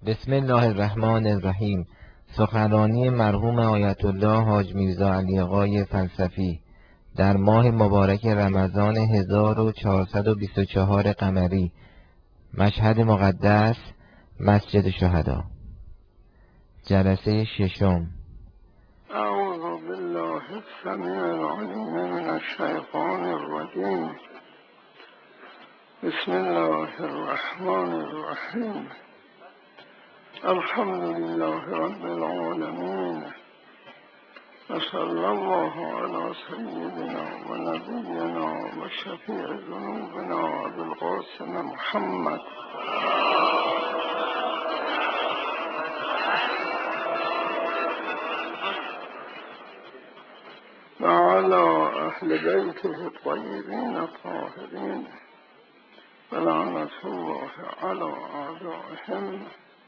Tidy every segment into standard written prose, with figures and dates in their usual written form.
بسم الله الرحمن الرحیم. سخنرانی مرحوم آیت الله حاج میرزا علی آقای فلسفی در ماه مبارک رمضان 1424 قمری، مشهد مقدس، مسجد شهدا. جلسه ششم. اعوذ بالله السمیع العلیم من الشیطان الرجیم. بسم الله الرحمن الرحیم. الحمد لله رب العالمین و صلی الله علی سیدنا و نبینا و شفیع ذنوبنا ابی القاسم محمد و علی اهل بیته الطیبین الطاهرین و لعنة الله علی اعدائهم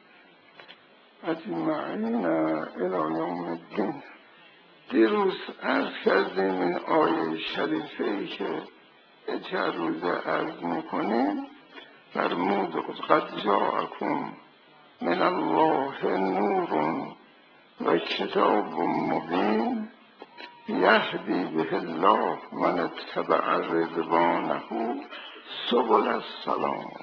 اجمعین الی یوم الدین. دیروز عرض کردیم این آیه شریفه‌ای که چند روزه عرض میکنیم فرمود قد جاءکم من الله نور و کتاب مبین یهدی به الله من اتبع رضوانه سبل السلام.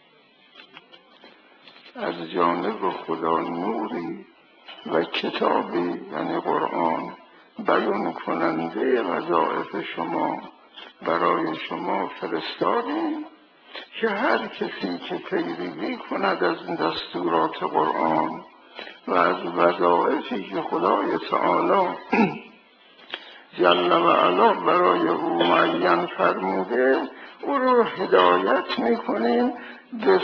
از جانب خدا نوری و کتابی یعنی قرآن بیان کننده وظایف شما برای شما فرستادیم که هر کسی که پیروی کند از دستورات قرآن و از وظایفی که خدای تعالی جل و علا برای او معین فرموده او رو هدایت میکنیم به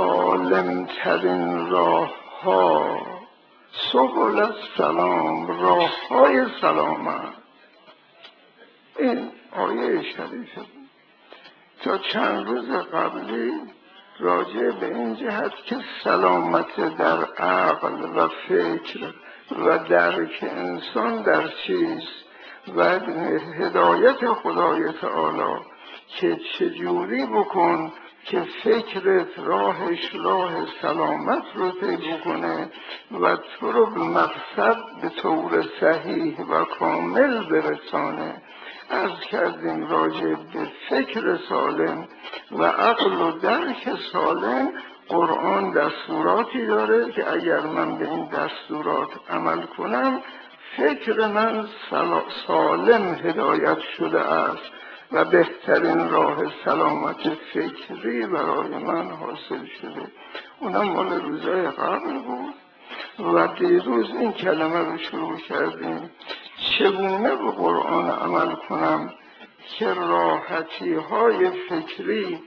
سالمترین راه ها، سبل السلام، راه های سلامت. این آیه شریفه بود. تا چند روز قبلی راجع به این جهت که سلامت در عقل و فکر و درک انسان در چیست و هدایت خدای تعالی که چجوری بکن که فکرت راهش راه سلامت رو طی بکنه و تو رو به مقصد به طور صحیح و کامل برسانه. عرض کردیم راجع به فکر سالم و عقل و درک سالم قرآن دستوراتی داره که اگر من به این دستورات عمل کنم فکر من سالم هدایت شده است و بهترین راه سلامت فکری برای من حاصل شده. اونم مال روزای قبل بود و دیروز این کلمه رو شروع کردیم. چگونه به قرآن عمل کنم که راحتی های فکری،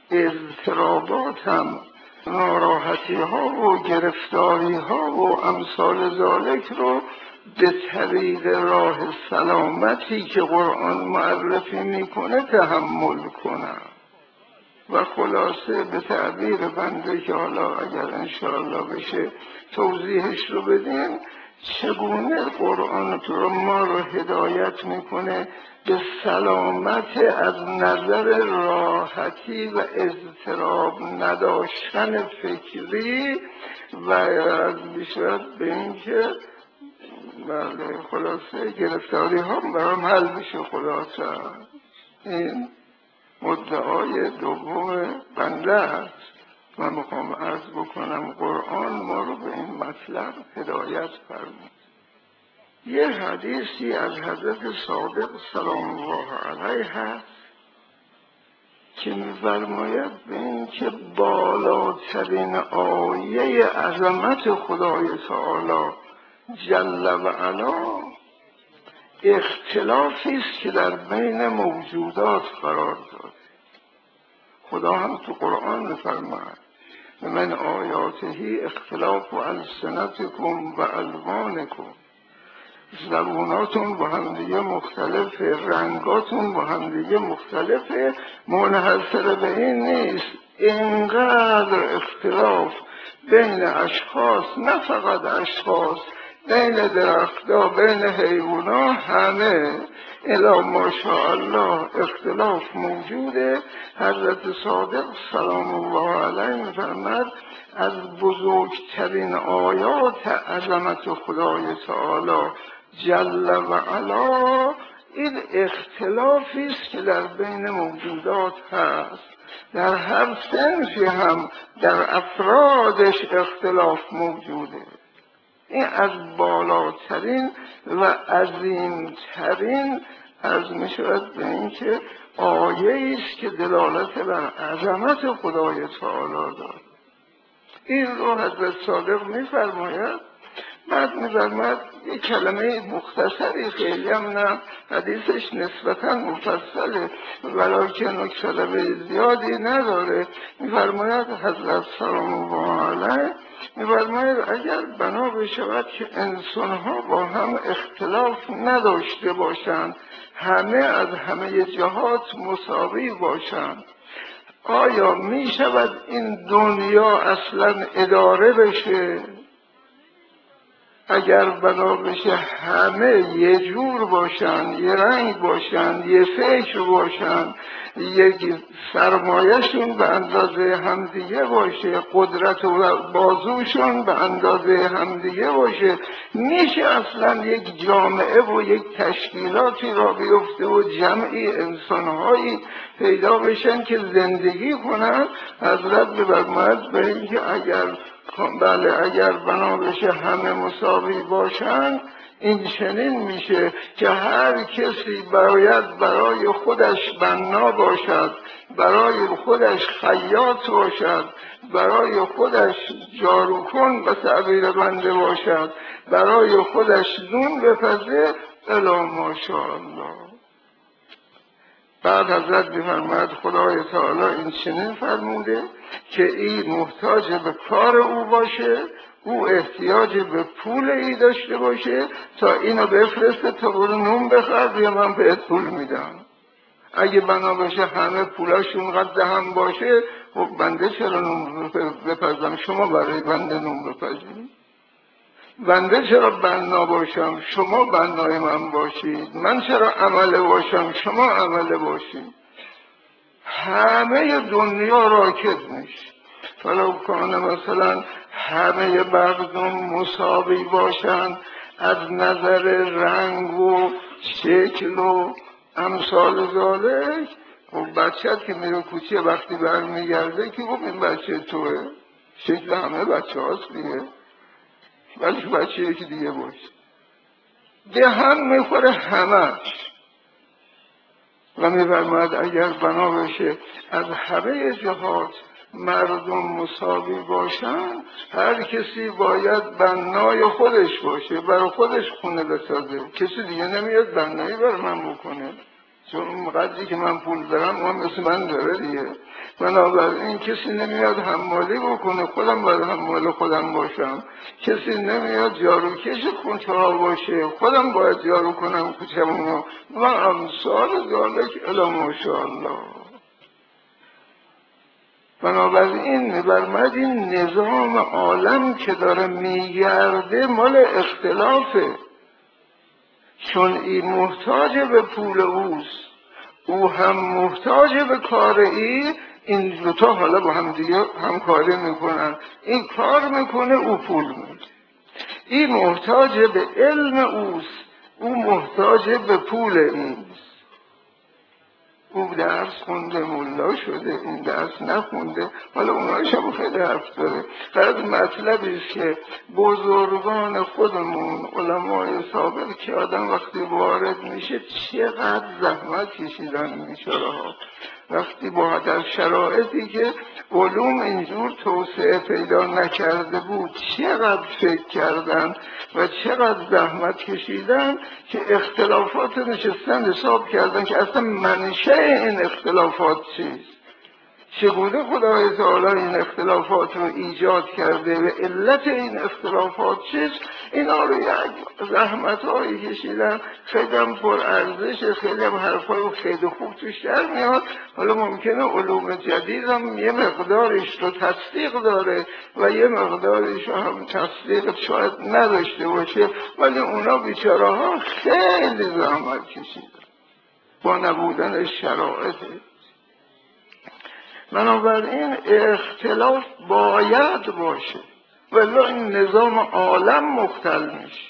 اضطراباتم، ناراحتی ها و گرفتاری ها و امثال ذالک رو به طریق راه سلامتی که قرآن معرفی میکنه تحمل کنم. و خلاصه به تعبیر بنده که حالا اگر انشاءالله بشه توضیحش رو بدیم، چگونه قرآن تو ما رو هدایت میکنه به سلامت از نظر راحتی و اضطراب نداشتن فکری و از بیشتر به این که بله خلاصه گرفتاری ها برام حل بشه. خلاصه این مدعای دوم بنده است. من میخوام عرض بکنم قرآن ما رو به این مطلب هدایت فرمود. یه حدیثی از حضرت صادق سلام الله علیه هست که می‌فرماید به این که بالاترین آیه عظمت خدای تعالی جل و علا اختلافی است که در بین موجودات قرار داده. خدا هم تو قرآن می‌فرماید من آیاته اختلاف السنتکم و الوانکم، زبوناتون با هم دیگه مختلفه، رنگاتون با هم دیگه مختلفه. منحصر به این نیست، اینقدر اختلاف بین اشخاص، نه فقط اشخاص، بین درخت‌ها، بین حیوان‌ها، همه الا ماشاءالله اختلاف موجوده. حضرت صادق سلام الله علیه می‌فرماد از بزرگترین آیات عظمت خدای تعالی جل و علا این اختلافی است که در بین موجودات هست. در هر صنفی هم در افرادش اختلاف موجوده. این از بالاترین و عظیمترین از می شود به این که آیه است که دلالت بر عظمت خدای تعالی دارد. این رو حضرت صادق می فرماید. بعد می فرماید یک کلمه مختصری، خیلی هم نه، حدیثش نسبتا مفصله ولیکن کلمه زیادی نداره. می فرماید حضرت سلام الله علیه می‌فرماید اگر بنا بشود که انسان‌ها با هم اختلاف نداشته باشند، همه از همه جهات مساوی باشند، آیا می شود این دنیا اصلا اداره بشه؟ اگر بنا بشه همه یه جور باشند، یه رنگ باشند، یه فکر باشند، یک سرمایهشون به اندازه همدیگه باشه، قدرت و بازوشون به اندازه همدیگه باشه، میشه اصلا یک جامعه و یک تشکیلاتی را بیفته و جمعی انسانهایی پیدا بشن که زندگی کنن؟ حضرت بفرماید به اینکه اگر بنا بشه همه مساوی باشن، این چنین میشه که هر کسی باید برای خودش بنا باشد، برای خودش خیاط باشد، برای خودش جاروکن به تعبیر بنده باشد، برای خودش نون بپزه. الا ماشاءالله. بعد حضرت بفرماید خدای تعالی این چنین فرموده که این محتاج به کار او باشه، او احتیاج به پول ای داشته باشه تا اینو بفرسته تا برو نون بخر یا من بهت پول میدم. اگه بنا بشه همه پولاشون قد هم باشه، خب بنده چرا نون بپزم؟ شما برای بنده نون بپزید. بنده چرا بنا باشم؟ شما بنای من باشید. من چرا عمله باشم؟ شما عمله باشید. همه دنیا راکد میشه. ولو کان مثلا همه مردم مساوی باشند از نظر رنگ و شکل و امثال ذالک، خب بچه که میره کوچه وقتی برمیگرده که خب این بچه توه، شکل همه بچه هاست دیگه، ولی بچه یکی دیگه باشه، به هم میخوره همش. و میفرماید اگر بنا بشه از همه جهات مردم مساوی باشن، هر کسی باید بنای خودش باشه، برای خودش خونه بسازه، کسی دیگه نمیاد بنایی برای من بکنه، چون قدری که من پول دارم اون مثل من داره دیگه. بنابراین کسی نمیاد حمالی بکنه، خودم باید حمال خودم باشم. کسی نمیاد جاروکش کوچه ها باشه، خودم باید جارو کنم کوچه‌مونو و امثال ذالک. الا ماشاءالله. بنابراین می‌فرماید این نظام عالم که داره میگرده مال اختلافه، چون این محتاج به پول اوست، او هم محتاج به کار این دوتا حالا با هم دیگه همکاری میکنن، این کار میکنه او پول میده. این محتاج به علم اوست، او محتاج به پول اینست. او درس خونده ملا شده، این درس نخونده، حالا اونهاش هم خیلی حرف داره. فقط مطلبی است که بزرگان خودمون علمای سابق که آدم وقتی وارد میشه چقدر زحمت کشیدن بیچاره ها، وقتی با در شرایطی که علوم اینجور توسعه پیدا نکرده بود چقدر فکر کردن و چقدر زحمت کشیدن که اختلافات نشستن حساب کردن که اصلا منشأ این اختلافات چیست، چگونه خدای تعالی این اختلافات رو ایجاد کرده و علت این اختلافات چیست؟ اینا رو یک زحمت هایی کشیدن، خیلی هم پرارزش، خیلی هم حرفای خیلی خوب توش در میاد. حالا ممکنه علوم جدید هم یه مقدارش رو تصدیق داره و یه مقدارش رو هم تصدیق شاید نداشته باشه، ولی اونا بیچاره ها خیلی زحمت کشیدن با نبودن شرایط. بنابراین اختلاف باید باشه، ولی این نظام عالم مختل میشه.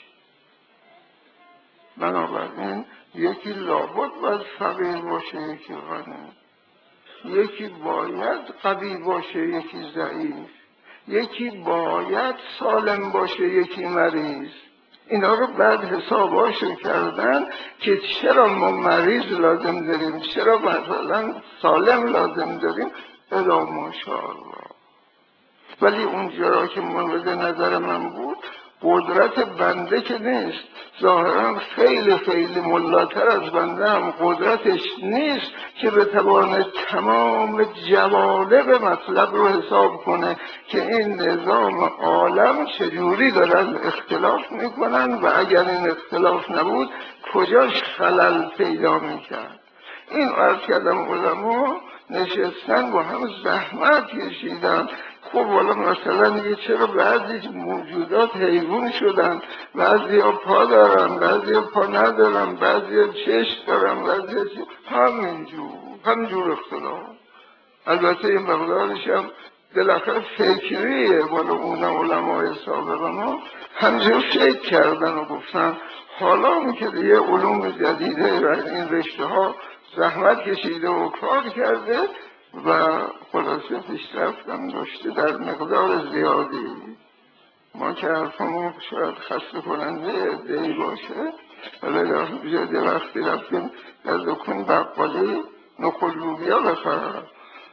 بنابراین یکی لابد باید فقیر باشه، یکی غنی، یکی باید قوی باشه، یکی ضعیف، یکی باید سالم باشه، یکی مریض. اینا رو بعد حساباشو کردن که چرا ما مریض لازم داریم، چرا مثلا سالم لازم داریم، الا ماشاءالله. ولی اونجا که مورد نظر من بود، قدرت بنده که نیست، ظاهرا خیلی خیلی ملاتر از بنده هم قدرتش نیست که بتواند تمام جوانب مطلب رو حساب کنه که این نظام عالم چجوری دارن اختلاف میکنن و اگر این اختلاف نبود کجاش خلل پیدا میکرد. این عرض کردم علما نشستن با هم زحمت کشیدن. خب حالا مثلا یه چرا بعضی موجودات حیوان شدن، بعضی ها پا دارن، بعضی ها پا ندارن، بعضی ها چشم دارن، بعضی ها همینجور اختلاف. البته این مقدارش هم بالاخره فکریه، بالا اون علمای سابقان ها همینجور فکر کردن و گفتن حالا هم که یه علوم جدیده و این رشته ها زحمت کشیده و کار کرده و خلاصه پیشرفت هم داشته در مقدار زیادی. ما که حرفمون شاید خسته کننده ادعی باشه، ولی در وقتی رفتیم در دکون بقالی نخل لوبیا بخرم،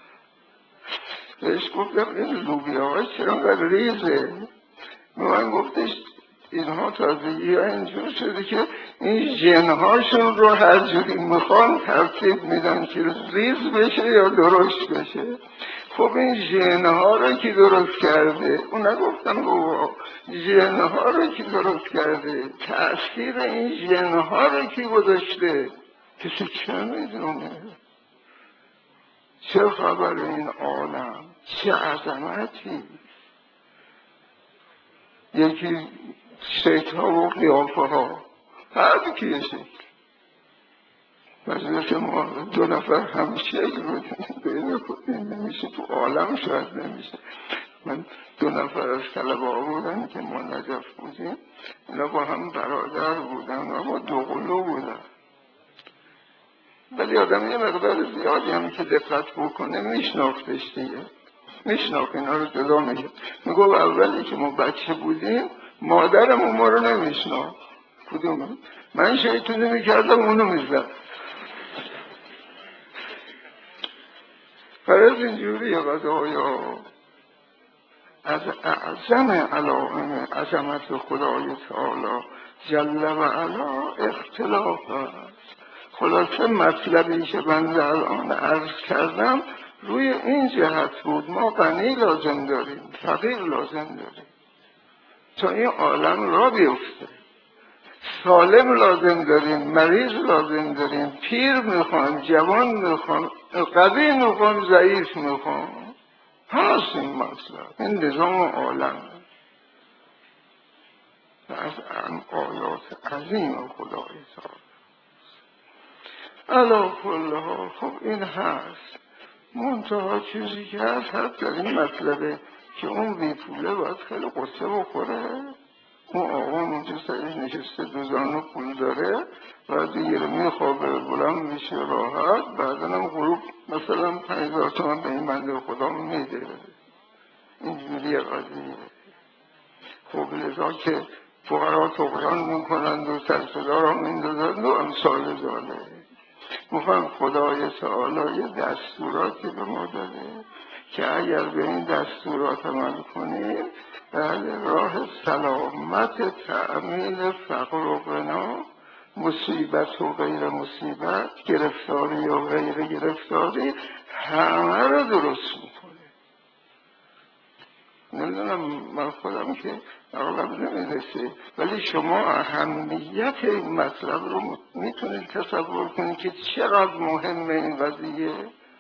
بهش گفتم این لوبیا های چرا انقدر ریزه؟ من گفتش اینها تازگی ها اینجور شده که این ژنهاشون رو هر جوری میخوان ترتیب میدن که ریز بشه یا درشت بشه. خب این ژنها رو کی درست کرده؟ اون نگفتم بابا، ژنها رو کی درست کرده؟ تأثیر این ژنها رو کی گذاشته؟ کسی چه میدونه؟ چه خبر این عالم؟ چه عظمتی؟ یکی شکل ها و قیافه ها هر کی شکل، مثل ما دو نفر هم شکل بودیم نمیشه، تو عالم شاید نمیشه. من دو نفر از طلبه ها بودن که ما نجف بودیم، اینا با هم برادر بودن و با دوقلو بودن، ولی آدم یه مقدار زیادی هم که دقت بکنه میشناختش دیگه، میشناخت اینا رو جدا میگه. میگو اولی که ما بچه بودیم مادرمون ما رو نمیشناخت، کدوم من شیطونی میکردم اونو میزد. فرض اینجوریه قضایا. از اعظم علائم عظمت خدای تعالی جل و علا اختلاف است. خلاصه مطلبی که بنده الان عرض کردم روی این جهت بود، ما غنی لازم داریم، فقیر لازم داریم تا این عالم را بیفته، سالم لازم داریم، مریض لازم داریم، پیر میخوان، جوان میخوان، قوی میخوان، ضعیف میخوان. هست این مطلب، این نظام عالم از آیات عظیم خدای تعالی. علا کل ها. خب این هست، منتها چیزی که هست در این مطلبه که اون بیپوله باید خیلی قصه بخوره. اون آقا اونجا سرش نشسته دوزانو پول داره و دیگه رو میخوابه بلند میشه راحت، بعدا هم غروب مثلا 50,000 تومن به این بنده خدا میده. اینجوری قضیه. خب لذا که فقرا طغیان میکنند و سرصدا را میندازند و امثال ذاله. میخوام خدای تعالی یه دستوراتی به ما داده که اگر به این دستورات عمل کنیم در راه سلامت تأمین فقر و غنا مصیبت و غیر مصیبت، گرفتاری و غیر گرفتاری، همه رو درست میکنه. نمیدونم من خودم که اغلب نمیرسه، ولی شما اهمیت این مطلب رو میتونید تصور کنید که چقدر مهمه این قضیه.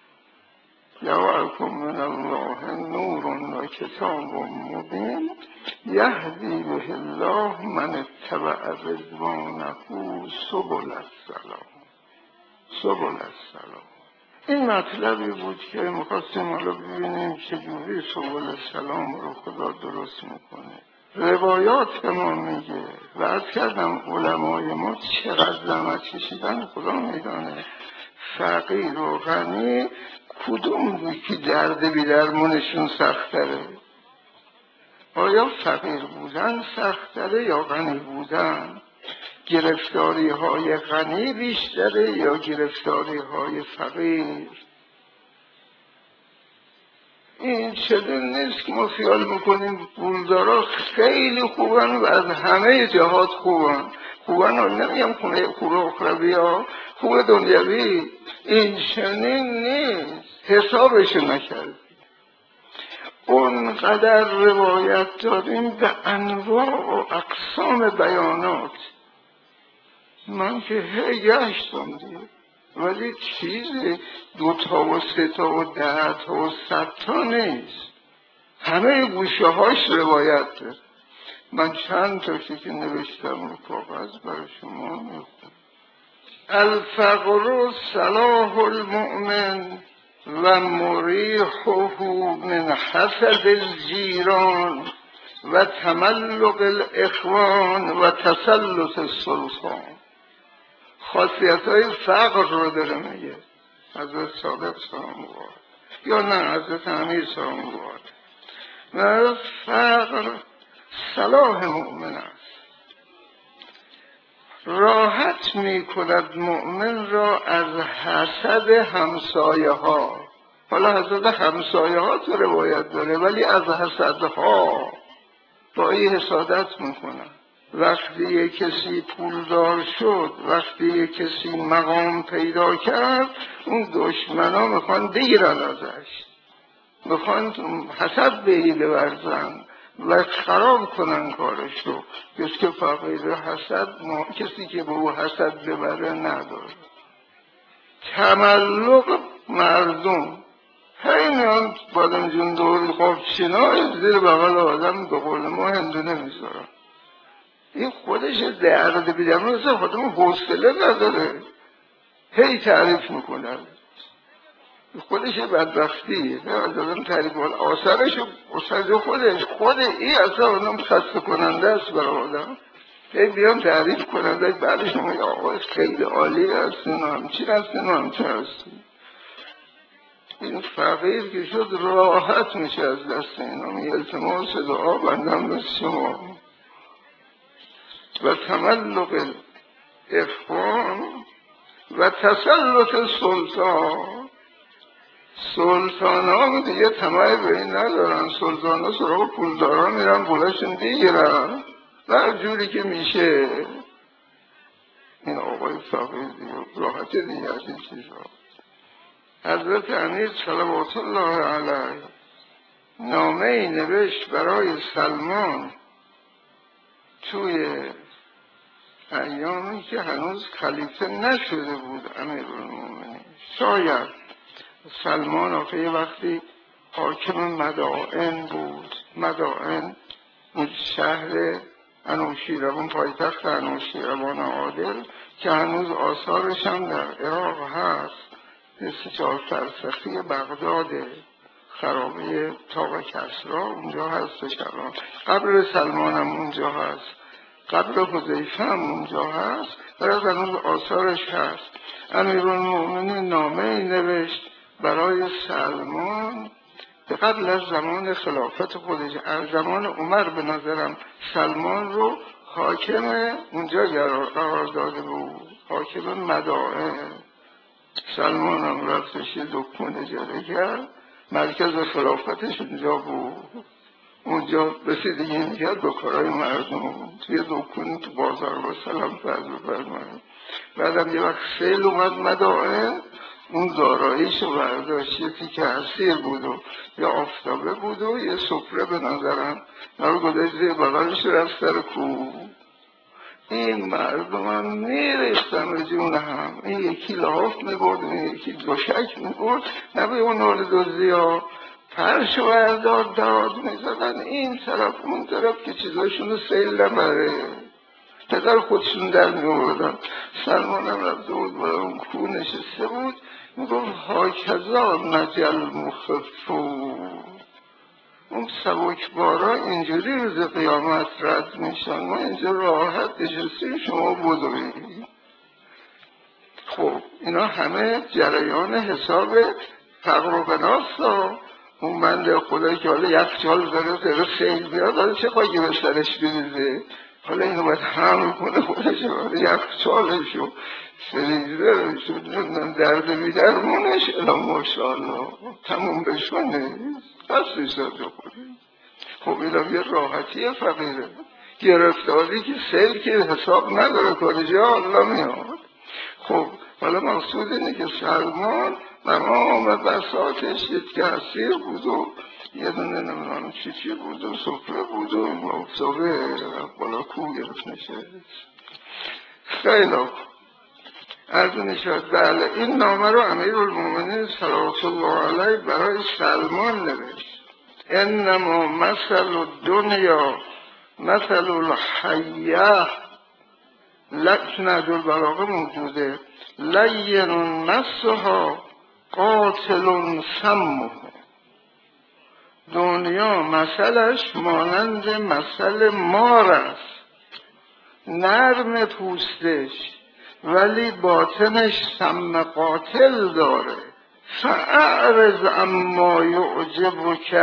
جعلکم من الله نور و کتاب مبین یهدی به الله من اتبع رضوانه سبل السلام. سبل السلام این مطلبی بود که می‌خواستیم حالا ببینیم چجوری سبل السلام رو خدا درست میکنه. روایات ما میگه و عرض کردم علمای ما چقدر زحمت کشیدن خدا میدانه. فقیر و غنی کدوم بود که درد بی درمونشون سخت‌تره؟ آیا فقیر بودن سخت‌تره یا غنی بودن؟ گرفتاری های غنی بیشتره یا گرفتاری های فقیر؟ این چنین نیست که ما خیال میکنیم پولدارا خیلی خوبن و از همه جهات خوبن. نمیگم خوب اخروی ها، خوب دنیوی. این چنین نیست، حسابش نکرد. اونقدر روایت داریم به انواع و اقسام بیانات. من که گشتم دیگه، ولی چیزی 2 تا و 3 تا و 10 تا و 100 تا نیست، همه گوشه هاش روایت داره. من چند تا که نوشتم رو کاغذ برای شما میخونم. الفقر صلاح المؤمن و مریحه من حسد الجیران و تملق الاخوان و تسلط السلطان. خاصیت های فقر رو داره میگه حضرت صادق سلام الله یا نه حضرت امیر سلام الله. و فقر صلاح مؤمن است، راحت می کند مؤمن را از حسد همسایه ها. حالا حسد همسایه ها تو روایت داره، ولی از حسدها با این حسادت میکنن. وقتی کسی پولدار شد، وقتی کسی مقام پیدا کرد، اون دشمنا میخوان بگیرن ازش، میخوان حسد به این بورزن و خراب کنن کارش رو. کسی که فقیر حسد، کسی که به او حسد ببره نداره. تملق مردم میان بادم جون دور خواب چینا زیر بغل آدم به قول ما هندونه میذارن. این خودش درد بیدم روزه خودمون حوصله نداره، تعریف میکنن. خودش بدبختی دادم تعریف کنم آثارش خود این اصلا آدم خسته کننده است برای آدم. بیان تعریف کننده بعدش میگه آقا خیلی عالی هستین و همچین هستین و همچین هستین. این فقیر که شد راحت میشه از دست اینا. میگه التماس دعا بندم به شما. و تملق اخوان و تسلط سلطان ها دیگه طمع به این ندارن. سلطان ها سراغ پولداران میرن پولشون دیگرن و جوری که میشه. این آقای فقیر دیگه راحت دیگه از این چیزها. حضرت امیر صلوات الله علیه نامه نوشت برای سلمان توی ایامی که هنوز خلیفه نشده بود امیرالمومنین. شاید سلمان آخه وقتی حاکم مدائن بود. مدائن اون شهر انوشیروان، پایتخت انوشیروان عادل که هنوز آثارش هم در عراق هست. 24 فرسخی بغداد، خرابه طاق کسرا اونجا هستش الان. قبر سلمان هم اونجا هست، قبر حذیفه هم اونجا هست، برای هنوز آثارش هست. امیرالمومنین نامه نوشت برای سلمان قبل از زمان خلافت خودش. از زمان عمر به نظرم سلمان رو حاکم اونجا قرار داده بود، حاکم مدائن. سلمان هم رفتش یه دکون اجاره کرد، مرکز خلافتش اونجا بود. اون اونجا رسیدگی میکرد به کارهای مردم، توی دکون تو بازار با سلام فرض بفرمایید. بعدم یه وقت سیل اومد مدائن، اون داراییشو برداشت، یه تیکه اسیر بود و یه آفتابه بود و یه سفره به نظرم رو گذاشت زیر بغلش رفت سر کوه. این مردم هم میریختن به جون هم، این یکی لحاف میبرد، این یکی دوشک میبرد، نبی اون نورد دوزی ها فرش و ارداد داد میزدن این طرف اون طرف که چیزاشون رو سیل نبره، پدر خودشون در میوردن. سلمان هم رفته بود برای اون کوه نشسته بود، میگفت هاکذا نجل مخفو، اون سبکبارا اینجوری روز قیامت رد میشن، ما اینجا راحت نشستیم شما بدوید. خب اینا همه جریان حساب فقر و قناست. اون بنده خدایی که حالا یخچال داره سیل بیاد، حالا چه خواهی به سرش بریزه، حالا اینو باید حمل کنه خودش، یخچالش و فریزرش و درد بیدرمونش، الا ماشاءالله تموم بشونه دستش داده خوده. خب اینم یه راحتی فقیره، گرفتاری که سیل که حساب نداره کارجا الله میاد. خب حالا مقصود اینه که سلمان تمام بساطش یک اسیر بود و یه دونه نمیدونم چی بود و سفره بود و مفتابه بالا کوه گرفت نشست. خیلی عرض نشد. بله این نامه رو امیرالمومنین صلوات الله علیه برای سلمان نوشت. انما مثل الدنیا مثل الحیه، لکنه البلاغه موجوده، لین مسها قاتل سمه. دنیا مثلش مانند مثل مار است، نرم پوستش ولی باطنش سم قاتل داره. فاعرض عما یعجبک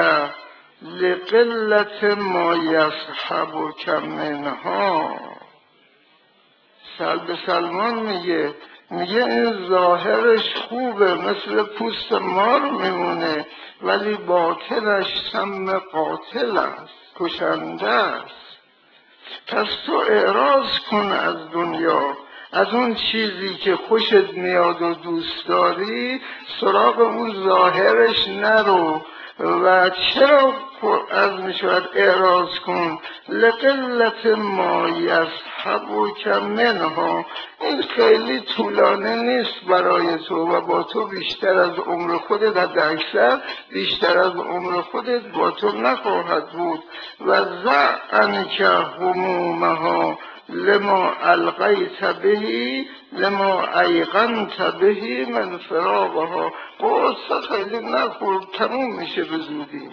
لقلة ما یصحبک منها. به سلمان میگه این ظاهرش خوبه مثل پوست مار میمونه ولی باطنش سم قاتل است، کشنده است. پس تو اعراض کن از دنیا، از اون چیزی که خوشت میاد و دوست داری سراغ اون ظاهرش نرو. و چرا از میشود اعراض کن؟ لقلت ما یصحبک منها، این خیلی طولانه نیست برای تو و با تو بیشتر از عمر خودت، حد اکثر بیشتر از عمر خودت با تو نخواهد بود. و ضع عنک همومها لما القیت بهی لما ایقنت بهی من فراقها. قصه خیلی نخور، تموم میشه به زودی.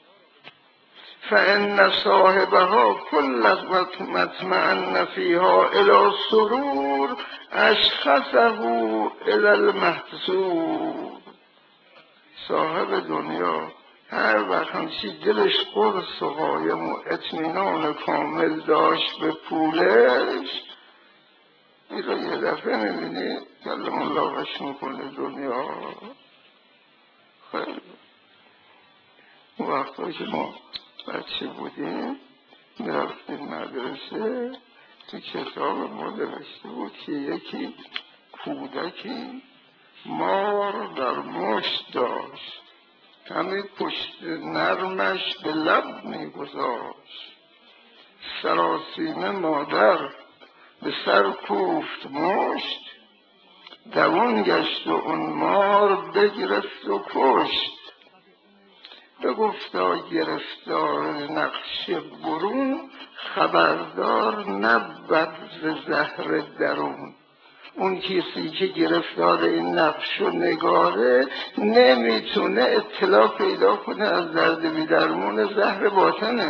فان صاحبها کل مطمئن فیها الی سرور اشخصه الی المحسود. صاحب دنیا هر وقت همچی دلش قرص و قایم و اطمینان کامل داشت به پولش، این رو یه دفعه میبینی کلم الله میکنه دنیا. خیلی اون وقتا که ما بچه بودیم میرفتیم مدرسه، تو کتاب ما نوشته بود که یکی کودکی مار در مشت داشت، همین پشت نرمش به لب میگذاشت. سراسیمه مادر به سر کوفت مشت، دوان گشت و اون مار بگرفت و کشت. بگفتا گرفتار نقش برون، خبردار نبود ز زهر درون. اون کسی که گرفتار این نقش و نگاره نمیتونه اطلاع پیدا کنه از درد بیدرمون زهر باطنش.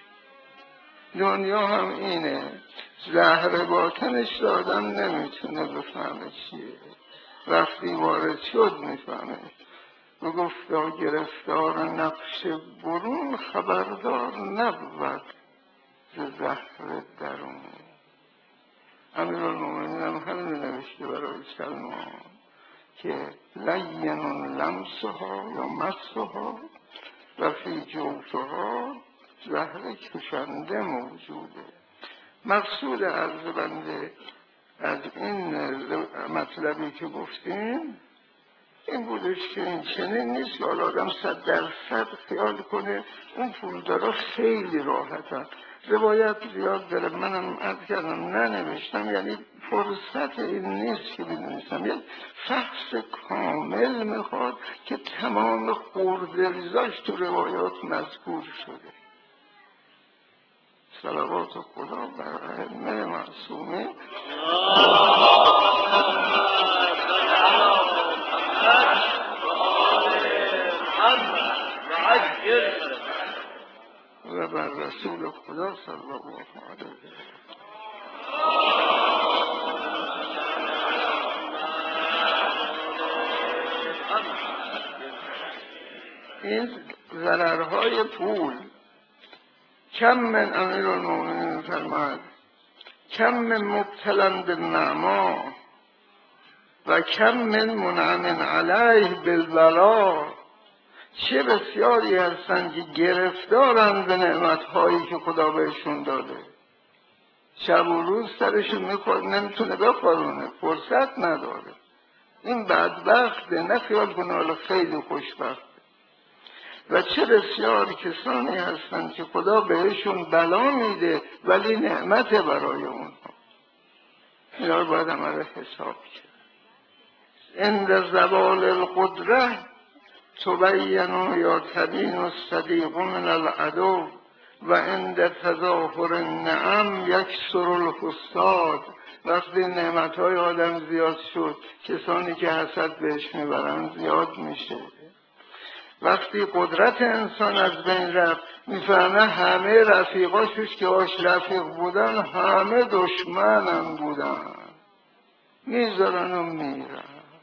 دنیا هم اینه، زهر باطنش را آدم نمیتونه بفهمه چیه، وقتی وارد شد میفهمه. و گفتا گرفتار نقش برون، خبردار نبود ز زهر درون. امیرالمومنین هم همین نوشته برای سلمان که لین لمسها یا مسها و فی جوفها زهر کشنده موجوده. مقصود عرض بنده از این مطلبی که گفتیم این بودش که این چنین نیست که حالا آدم 100% خیال کنه اون پولدارا خیلی راحتن. روایت زیاد داره، منم عرض کردم ننوشتم، یعنی فرصت این نیست که بنویسم. یک فحص کامل میخواد که تمام خردریزاش تو روایات مذکور شده. صلوات خدا بر ائمه معصومین. و بر رسول خدا صلی الله علیه و این ضررهای پول کم من امیرالمومنین فرمود کم من مبتلا بالنعما و کم من منعم علیه بالبلا. چه بسیاری هستند که گرفتارند به نعمتهایی که خدا بهشون داده، شب و روز سرشون میخواد نمیتونه بخورونه، فرصت نداره. این بدبخته، نه خیال کنه حالا خیلی خوشبخته. و چه بسیاری کسانی هستند که خدا بهشون بلا میده ولی نعمت برای اونها. اینا رو باید عمل حساب کرد. عند زوال القدره تبین یا تبین الصدیق من العدو و عند تظاهر النعم یکثر الحساد. وقتی نعمتهای آدم زیاد شد کسانی که حسد بهش میبرن زیاد میشه. وقتی قدرت انسان از بین رفت میفهمه همه رفیقاشوش که باش رفیق بودن همه دشمنم بودن، میذارن و میرن.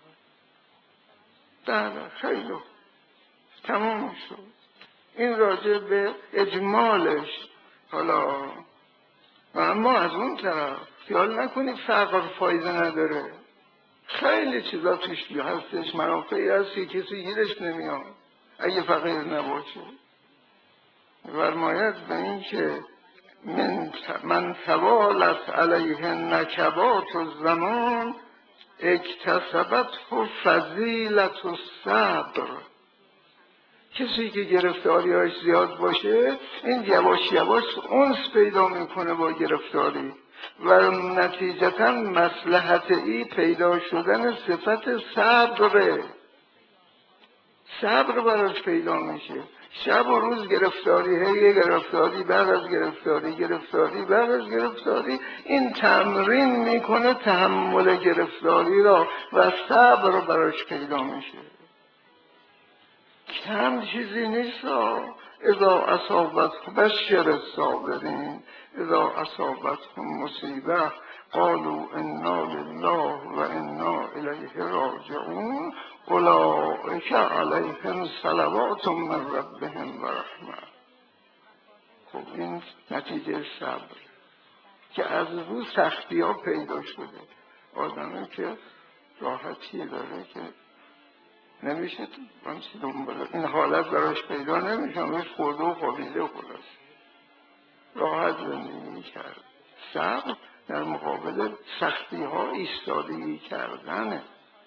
بله خیلی تمام شد. این راجع به اجمالش. حالا و اما از اون طرف خیال نکنید فقر فایده نداره، خیلی چیزا توش هستش، منافعی هست که کسی گیرش نمیاد اگه فقیر نباشه. فرماید به این که من توالت علیه نکبات الزمان اکتسبت فضیلت الصبر. کسی که گرفتاری‌هاش زیاد باشه این یواش یواش انس پیدا میکنه با گرفتاری و نتیجتا مصلحتی پیدا شدن صفت صبره. صبر براش پیدا میشه. شب و روز گرفتاری، گرفتاری بعد از گرفتاری، گرفتاری بعد از گرفتاری، این تمرین میکنه تحمل گرفتاری را و صبر براش پیدا میشه. کم چیزی نیست. اذا اصابتهم بشر الصابرین اذا اصابتهم مصیبه قالوا انا لله و انا الیه راجعون اولئک علیهم صلوات من ربهم و رحمه. خب این نتیجه صبر که از رو سختی ها پیدا شده. آدمی که راحتی داره که نمیشه این حالت براش پیدا نمیشه، بهش خورده و خوابیده خلاص راحت زندگی کرد. صبر در مقابل سختی ها ایستادگی کردنه.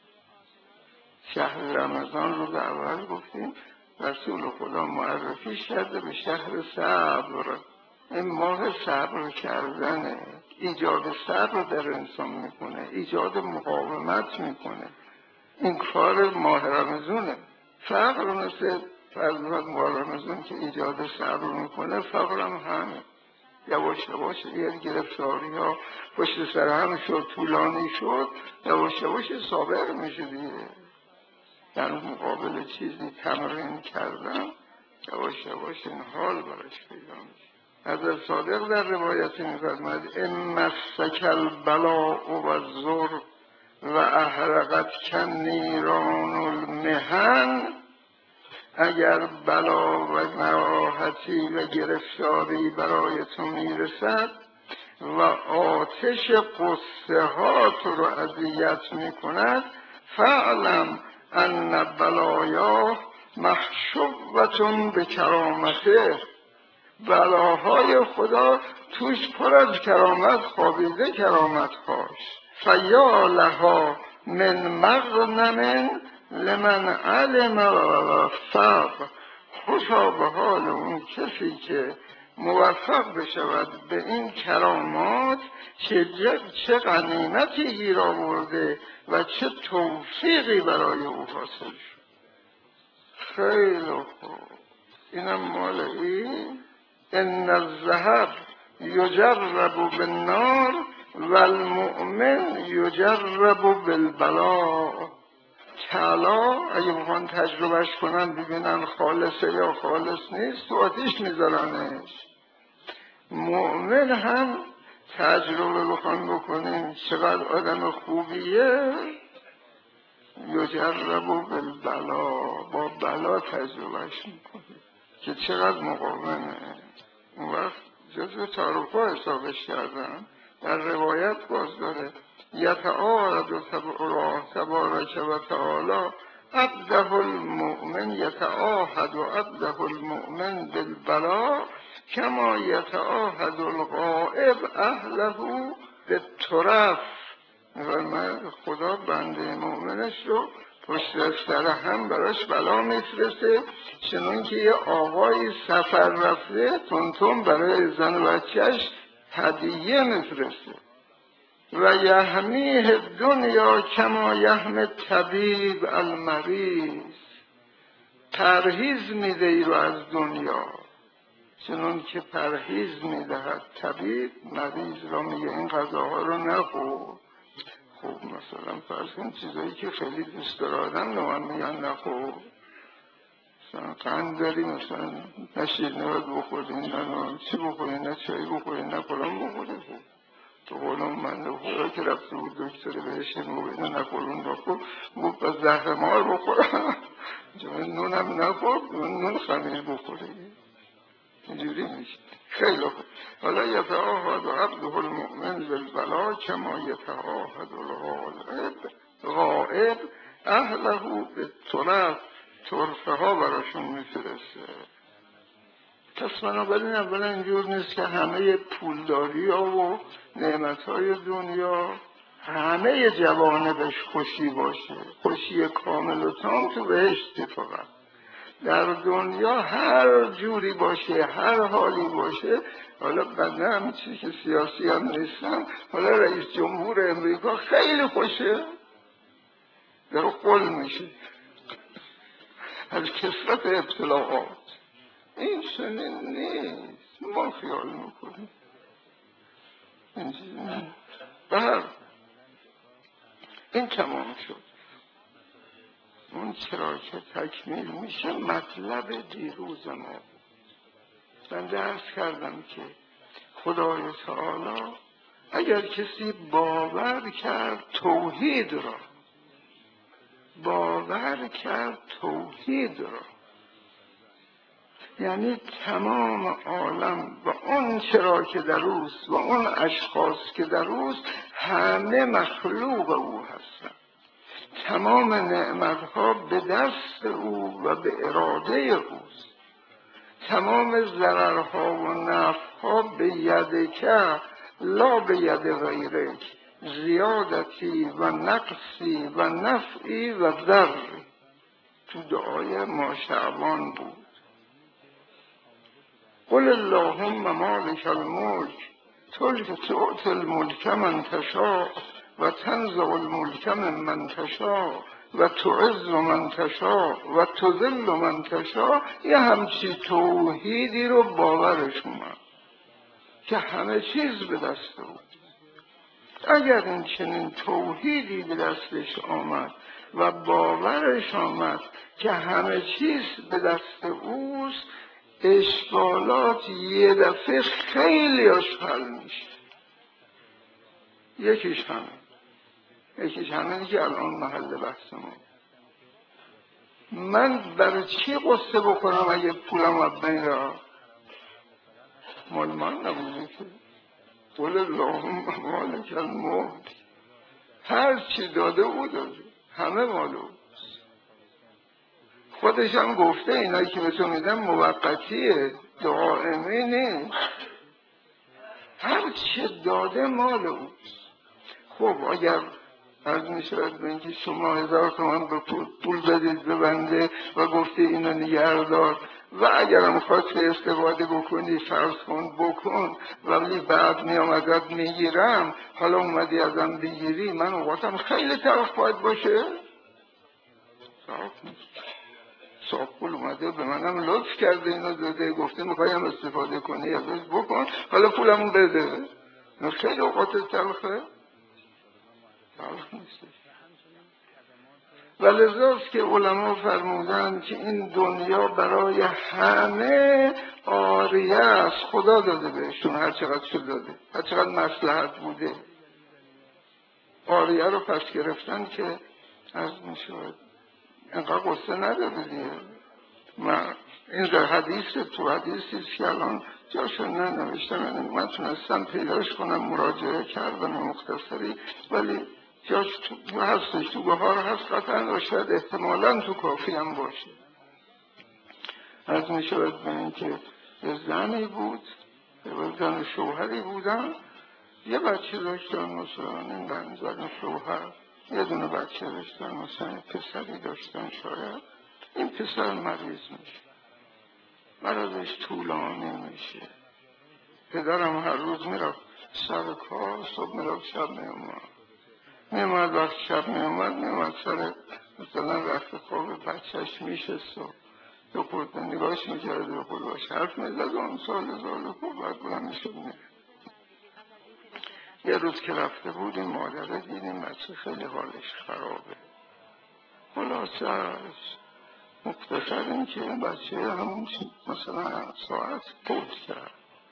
شهر رمضان روز اول گفتیم رسول خدا معرفیش کرده به شهر صبر. این ماه صبر کردنه، ایجاد صبر در انسان میکنه، ایجاد مقاومت میکنه. این کار ماه رمضونه. فقر مثل فرزند ماه رمضان که ایجاد صبر میکنه، فقر هم همه. یواش یواش یه گرفتاری ها پشت سر هم شد، طولانی شد، یواش یواش صابر میشه دیگه. در مقابل چیزی تمرین کردن یواش یواش این حال براش پیدا میشه. حضرت صادق در روایتی میفرماید ان مسک البلاء و الضر و احرقت کن نیران المحن. اگر بلا و ناراحتی و گرفتاری برای تو میرسد و آتش قصه ها تو رو اذیت میکند فاعلم ان بلایا محشوبة به کرامته. بلاهای خدا توش پر از کرامت خوابیده، کرامت هاش. فیا لها من مغنم لمن علم و صبر. خوشا به حال اون کسی که موفق بشود به این کرامات چه غنیمتی گیر آورده و چه توفیقی برای او حاصل شد. خیلی خوب، اینم مال این. ان الذهب یجرب بالنار والمؤمن یجرب بالبلاء. طلا اگه بخوان تجربهش کنن ببینن خالصه یا خالص نیست، تو آتیش میذارنش. مؤمن هم تجربه بخوان بکنیم چقدر آدم خوبیه، یجرب بالبلا، با بلا تجربهش میکنه که چقدر مقاومه. اون وقت جزو تعارف‌ها حسابش کردن. در روایت باز داره یتعاهد تبارک و تعالی عبده المؤمن، یتعاهد عبده المؤمن بالبلا کما یتعاهد الغائب اهله بالترف. من خدا بنده مؤمنش رو پشت سر هم براش بلا میفرسته، چنون که یه آقای سفر رفته تونتون برای زن و بچهش هدیه میفرسته. و یحمیه دنیا کما یحمی طبیب المریض. پرهیز میده ای رو از دنیا چنون که پرهیز میدهد طبیب مریض را. میگه این غذاها رو نخور. خب مثلا فرض کن چیزایی که خیلی دوست داره آدم به من میگن نخور، مثلا قند داری، مثلا نه شیرینی بخوری، نه چی بخوری، نه چایی بخوری، نه فلان بخوری. تو قولم من خدا که رفته بود دکتر بهش موقع نخورون بخور، گفت با زهر مار بخورم، نونم نخور، نون خمیر بخوری. اینجوری میشه. خیلی خوب. حالا یتعاهد عبده المؤمن بالبلا کما یتعاهد الغائب اهله بالترف. طرفه ها براشون میفرسته. پس بنابراین اولا اینجور نیست که همه پولداری ها و نعمت های دنیا همه جوانبش خوشی باشه. خوشی کامل و تام تو بهشت فقط. در دنیا هر جوری باشه، هر حالی باشه. حالا بنده هم چیزی که سیاسی هم نیستم، حالا رئیس جمهور امریکا خیلی خوشه، در قل میشه از کثرت ابتلاعات. این چنین نیست، ما خیال میکنیم بر این تمام شد. اون چرا که تکمیل میشه مطلب دیروز ما. من درس کردم که خدای تعالی اگر کسی باور کرد توحید را، باور کرد توحید را، یعنی تمام عالم و اون چرا که در اوست و اون اشخاص که در اوست همه مخلوق او هستند. تمام نعمتها به دست او و به اراده اوست. تمام ضررها و نفعها به یدک لا به ید غیرک، زیادتی و نقصی و نفعی و ضری. تو دعای ما شعبان بود. قل اللهم مالک الملک تؤتی الملک من تشاء و تنزع الملک ممن تشاء و تعز من تشاء و تذل من تشاء. یه همچی توحیدی رو باورش اومد که همه چیز به دست او. اگر این چنین توحیدی به دستش آمد و باورش آمد که همه چیز به دست اوست، اشکالات یه دفعه خیلی حل میشه. یکیش همه که الان محل بحث ما. من برای چی قصه بکنم اگه پولم از بین رفت؟ مال من نبوده که. قل اللهم مالک الملک، هر چی داده او داده، همه مال اوست. خودش هم گفته اینایی که به تو میدم موقتیه، دائمی نیست، هر چه داده مال اوست. خب اگر عرض می شود به اینکه شما 1000 تومان به پول دادید به بنده و گفتی اینو نگهدار و اگرم خواستی استفاده بکنی فرض کن بکن، ولی بعد می آمدت میگیرم، حالا اومدی ازم بگیری، من اوقاتم خیلی تلخ باید باشه؟ تلخ نیست. صاحب پول اومده به منم لطف کرده اینو داده، گفته میخوایم استفاده کنی ازش بکن، حالا پولمو بده. خیلی اوقات تلخه؟ تلخ نیست. و لذاست که علما فرمودن که این دنیا برای همه عاریه است، خدا داده بهشون هر چقدر شد داده، هر چقدر مصلحت بوده. عاریه رو پس گرفتن که از میشود اینقدر قصه نداره دیگه. من این در حدیثی که الان جاشو ننوشتم، من تونستم پیداش کنم، مراجعه کردم مختصری، ولی جاش تو هستش، تو بهار هست قطعا، و شاید احتمالا تو کافی هم باشه. از می شود به این که زنی بود، زن شوهری بودن، یه بچه داشتن، مثلا این زن شوهر یه دونه بچه داشتن، مثلا پسری داشتن، شاید این پسر مریض میشه، مرضش طولانی میشه، پدرم هر روز میرفت سر کار، صبح میرفت شب میومد وقت شب میومد سر مثلا وقت خواب بچهش میشست و دو خورده نگاهش میکرد و خود باش حرف میزد و اون سال خوب بعد بلند میشد میره. یه روز که رفته بود این مادره دیدیم بچه خیلی حالش خرابه، خلاصه از مختصر این که این بچه همون مثلا ساعت فوت کرد.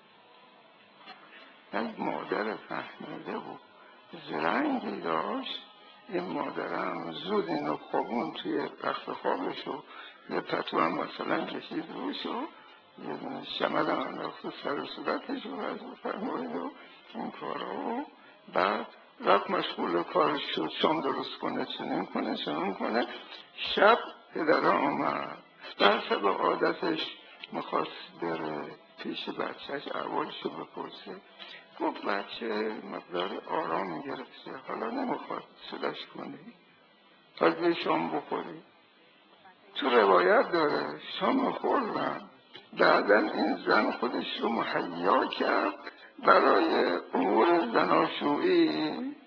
یک مادر فهمیده بود، زرنگی داشت، این مادرم زود اینو خوابون توی رخت خوابش و یه پتو هم مثلا کشید روش و یه دونه شمد هم انداخت سر صورتش و از فرمایید و این کارا، بعد رفت مشغول کارش شد، شام درست کنه، چنین کنه. شب پدره آمد، در حسب عادتش میخواست بره پیش بچهش احوالشو بپرسه. گفت بچه مقدار آرام گرفته، حالا نمیخواد صداش کنی، باید به شام بخوری. تو روایت داره شام خوردن، بعدا این زن خودش رو مهیا کرد برای امور زناشویی،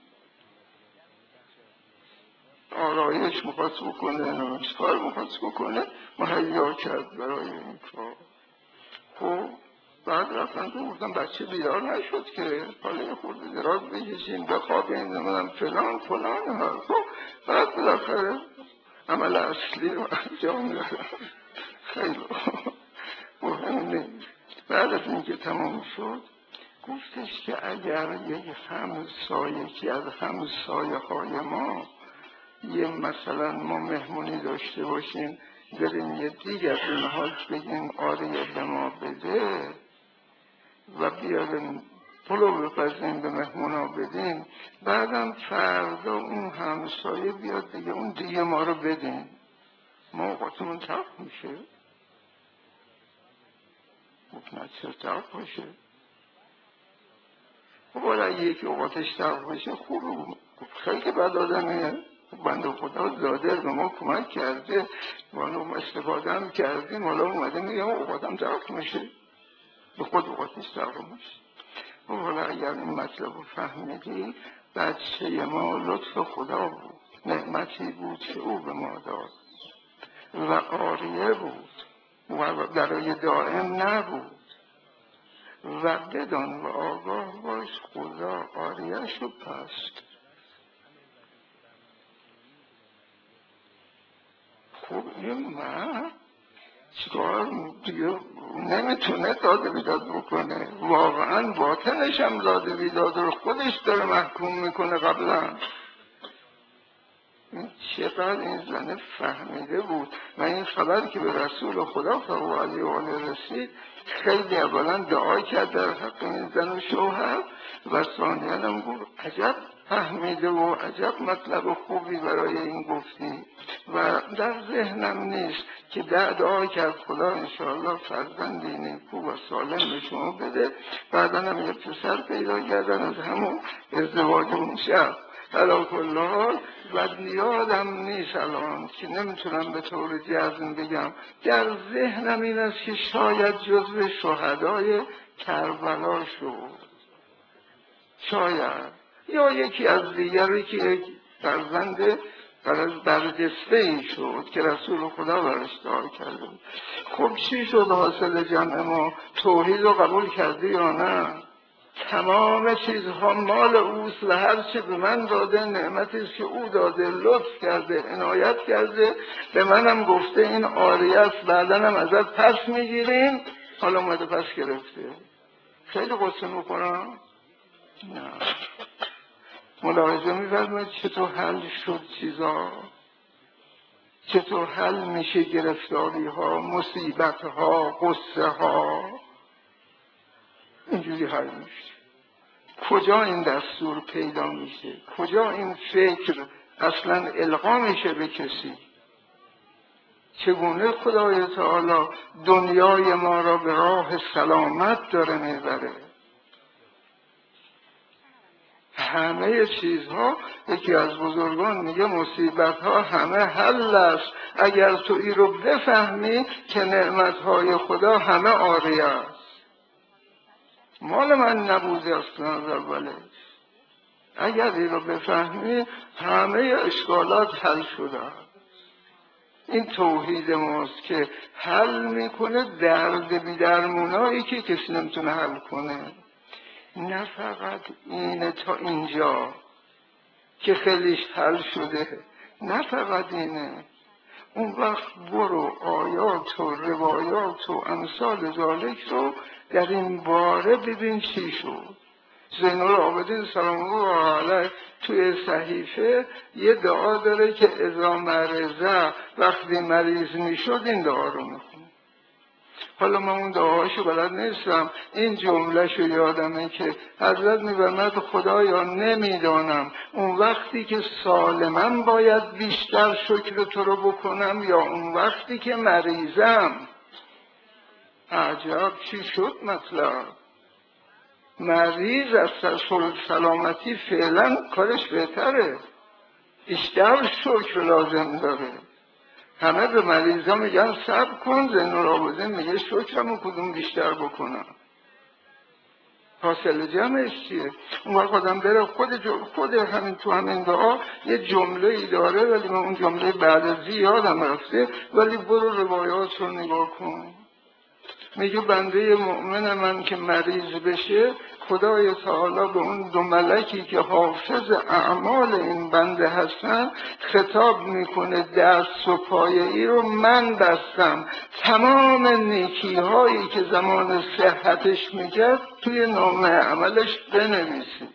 آرایش میخواست بکنه، نمسکار میخواست بکنه، مهیا کرد برای این کار. خب بعد رفتن تو گفتم بچه بیدار نشد که حالا یه خورده دراز بکشیم بخوابیم نمیدونم فلان خب بعد بالاخره عمل اصلی رو انجام دادم. خیلی مهم نیست. بعد از اینکه تمام شد گفتش که اگر یک همسایه که از همسایه های ما یه مثلا ما مهمونی داشته باشیم بریم یه دیگر اینها بگیم آریه به ما بده و بیاریم پلو بپزیم به مهمونا بدیم، بعدم فردا اون همسایه بیاد دیگه اون دیگه ما رو بدیم، ما اوقاتمون تلخ میشه. مکنه چرا تلخ باشه؟ خب حالا یکی اوقاتش تلخ باشه خوب، خیلی بد آدمیه، بنده خدا داده به ما کمک کرده، ما استفاده هم کردیم، حالا اومده میگه اوقاتم تلخ میشه، به خود اوقاتش تلخ میشه. حالا اگر این مطلب رو فهمیدی، بچه ما لطف خدا بود، نعمتی بود که او به ما داد و عاریه بود و برای دائم نبود و بدان و آگاه باش خدا عاریه شو پست. خب این مرد چیکار دیگه نمیتونه داده بیداد بکنه، واقعا باطنش هم داده بیداد رو خودش داره محکوم میکنه قبلا. چقدر این زنه فهمیده بود و این خبر که به رسول خدا صلی الله علیه و آله رسید، خیلی اولا دعا کرد در حق این زن و شوهر و ثانیاً هم گفت عجب فهمیده و عجب مطلب خوبی برای این گفتی و در ذهنم نیست که دعا کرد خدا انشاءالله فرزندی نیکو و سالم به شما بده. بعدا هم یه پسر پیدا کردن از همون ازدواج اون شب. علی کل حال و یادم نیست الان که نمیتونم به طور جزم بگم، در ذهنم این است که شاید جزو شهدای کربلا شد، شاید، یا یکی از دیگری که یک فرزند برجسته ای شد که رسول خدا برش دعا کرده. خب چی شد حاصل جمع ما؟ توحید رو قبول کرده یا نه؟ تمام چیزها مال اوست و هر چه به من داده نعمتی است که او داده، لطف کرده، عنایت کرده، به منم گفته این عاریه است، بعدا هم ازت پس میگیریم، حالا اومده پس گرفته. خیلی قصه میکنم؟ نه. ملاحظه می‌فرمایید چطور حل شد چیزا، چطور حل میشه گرفتاری ها، مصیبت ها، قصه ها، اینجوری حل میشه. کجا این دستور پیدا میشه؟ کجا این فکر اصلا القا میشه به کسی؟ چگونه خدای تعالی دنیای ما را به راه سلامت داره میبره؟ همه چیزها، یکی از بزرگان میگه مصیبت ها همه حل است اگر تو ای رو بفهمی که نعمت های خدا همه عاریه است، مال من نبوده اصلا از اولش. اگر ای رو بفهمی همه اشکالات حل شده. این توحید ماست که حل میکنه درد بی درمونایی که کسی نمیتونه حل کنه. نه فقط اینه تا اینجا که خیلیش حل شده، نه فقط اینه، اون وقت برو آیات و روایات و امثال ذالک رو در این باره ببین چی شد. زین العابدین سلام الله علیه توی صحیفه یه دعا داره که اذا مرض، وقتی مریض میشد این دعا رو میخوند. حالا من اون دعاشو بلد نیستم، این جملهشو یادمه که حضرت می‌فرماید خدایا نمیدانم اون وقتی که سالمم باید بیشتر شکر تو رو بکنم یا اون وقتی که مریضم. عجب چی شد مطلب؟ مریض از سلامتی فعلا کارش بهتره، بیشتر شکر لازم داره. همه به مریضا میگن صبر کن، زین العابدین میگه شکرمو کدوم بیشتر بکنم. حاصل جمعش چیه؟ اون وقت آدم بره خود همین تو همین دعا یه جمله ای داره، ولی من اون جمله بعد از یادم رفته، ولی برو روایات رو نگاه کن. میگه بنده مؤمن من که مریض بشه، خدای تعالی به اون دو ملکی که حافظ اعمال این بنده هستن خطاب میکنه دست و پایه ای رو من بستم، تمام نیکی هایی که زمان صحتش میکرد توی نامه عملش بنویسی.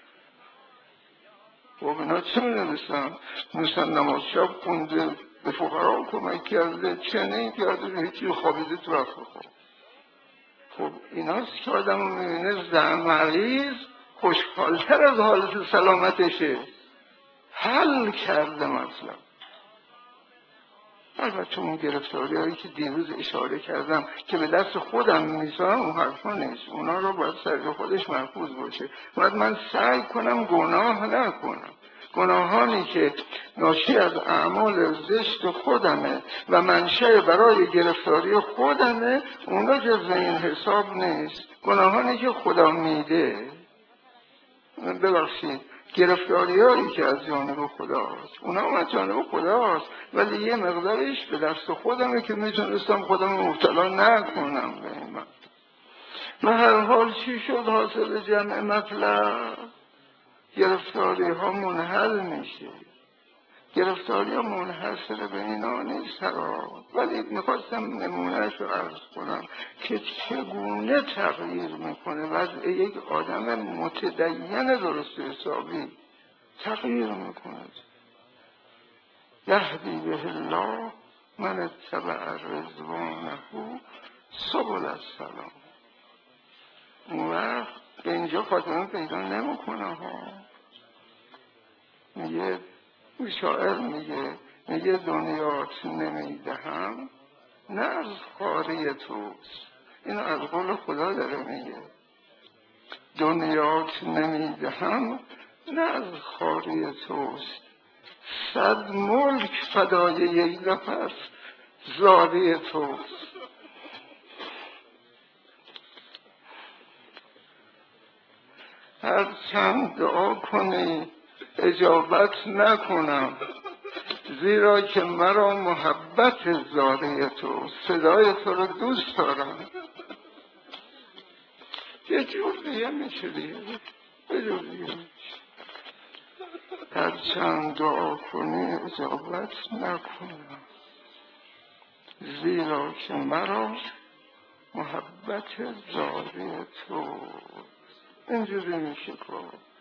خب اینا چه می‌نویسن؟ مثلا نماز شب خونده، به فقرا کمک کرده، چنین کرده، هیچی خوابیده تو رفت خواب. خب ایناست که آدم رو میبینه زن مریض خوشحالتر از حالت سلامتشه، حل کرده مطلب. البته اون گرفتاری هایی که دیروز اشاره کردم که به دست خودم میذارم اون حرفا نیست، اونا رو باید سر خودش محفوظ باشه. باید من سعی کنم گناه نکنم. گناهانی که ناشی از اعمال زشت خودمه و منشأ برای گرفتاری خودمه، اونا جزو این حساب نیست. گناهانی که خدا میده، ببخشید، گرفتاری هایی که از جانب خداست، اونا هم از جانب خداست، ولی یه مقدارش به دست خودمه که میتونستم خودم مبتلا نکنم به این من. و هر حال چی شد حاصل جمع مطلب؟ گرفتاری ها منحل میشه. گرفتاری ها منحصر به اینا نیست ولی میخواستم نمونهش رو عرض کنم که چگونه تغییر میکنه وضع یک آدم متدین درست حسابی تغییر میکنه. یهدی به الله من اتبع رضوانه سبل السلام. اون وقت به اینجا خاتمه پیدا نمیکنه ها. میگه شاعر میگه دنیات نمیدهم نه از خواری توست. این از قول خدا داره میگه دنیات نمیدهم نه از خواری توست، 100 ملک فدای یک نفس زاری توست. هر چند دعا کنی اجابت نکنم، زیرا که مرا محبت زاری تو، صدای تو رو دوست دارم. یه جور دیگه میشه دیگه، یه جور دیگه میشه. هر چند دعا کنی اجابت نکنم، زیرا که مرا محبت زاری تو. اینجوری میشه که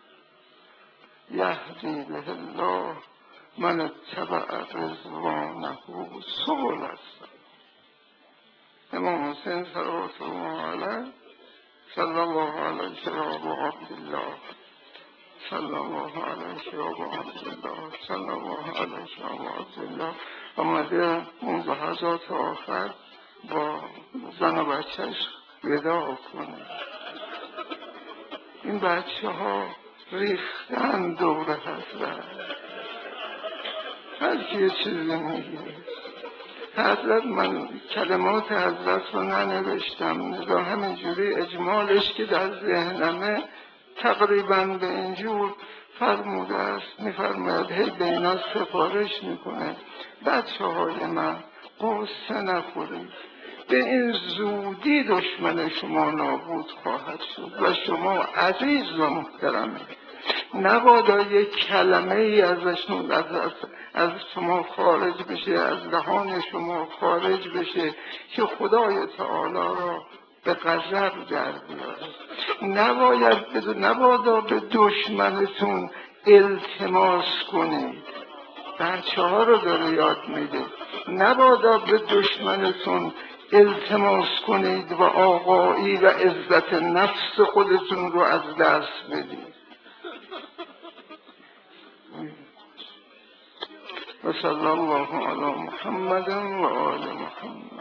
یهدی به الله من اتبع رضوانه سبل السلام. امام حسین صلوات الله علیه صلی الله علیه و عبدالله صلی الله علیه و عبدالله صلی الله علیه و عبدالله آمده اون لحظات آخر با زن و بچهش وداع کنه. این بچه ها ریختن دور حضرت، هر کی یه چیزی میگه. حضرت، من کلمات حضرت رو ننوشتم، نگاه همینجوری اجمالش که در ذهنمه تقریبا به اینجور فرموده است. میفرماید هی به اینا سفارش میکنه بچه های من قصه نخورید، به این زودی دشمن شما نابود خواهد شد و شما عزیز و محترمه. نبادا یک کلمه ای ازشون از شما خارج بشه، از دهان شما خارج بشه که خدای تعالی را به غضب در بیاره. نبادا به دشمنتون التماس کنید. بچه ها رو داره یاد میده. نبادا به دشمنتون التماس کنید و آقایی و عزت نفس خودتون رو از دست بدید. و صلی الله علی محمد و آل محمد.